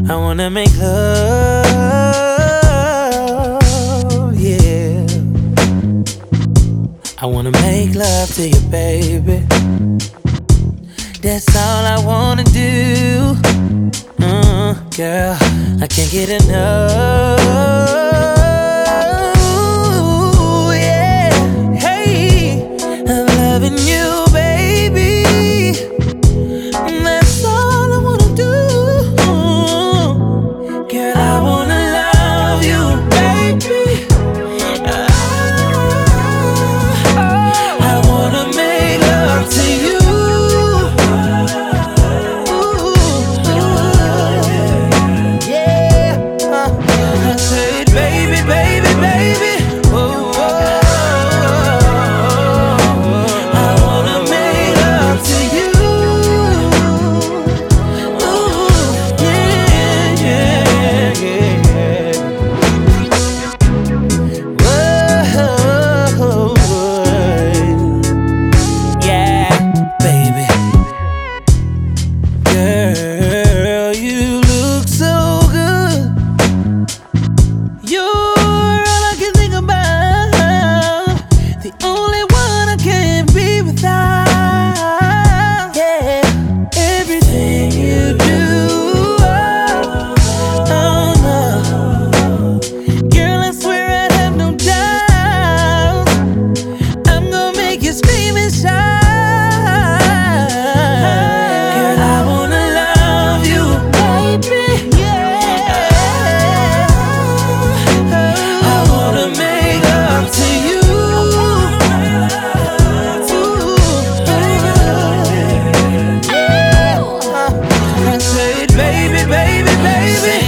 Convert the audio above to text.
I wanna make love, yeah. I wanna make love to you, baby. That's all I wanna do. Girl, I can't get enough. Yeah, hey, I'm loving you, baby. That's all I wanna do. Girl, I wanna love you, baby. I wanna make love to you. I said, baby, baby, baby. I wanna make love to you. Yeah, yeah, yeah. Whoa, yeah, baby. Girl, you look so good. You're all I can think about. The only one I can't be without. Yeah, everything you do. Oh no, girl, I swear I have no doubt. I'm gonna make you scream and shout. Girl, I wanna love you, baby. Yeah, I wanna make love to you. I said, baby, baby, baby.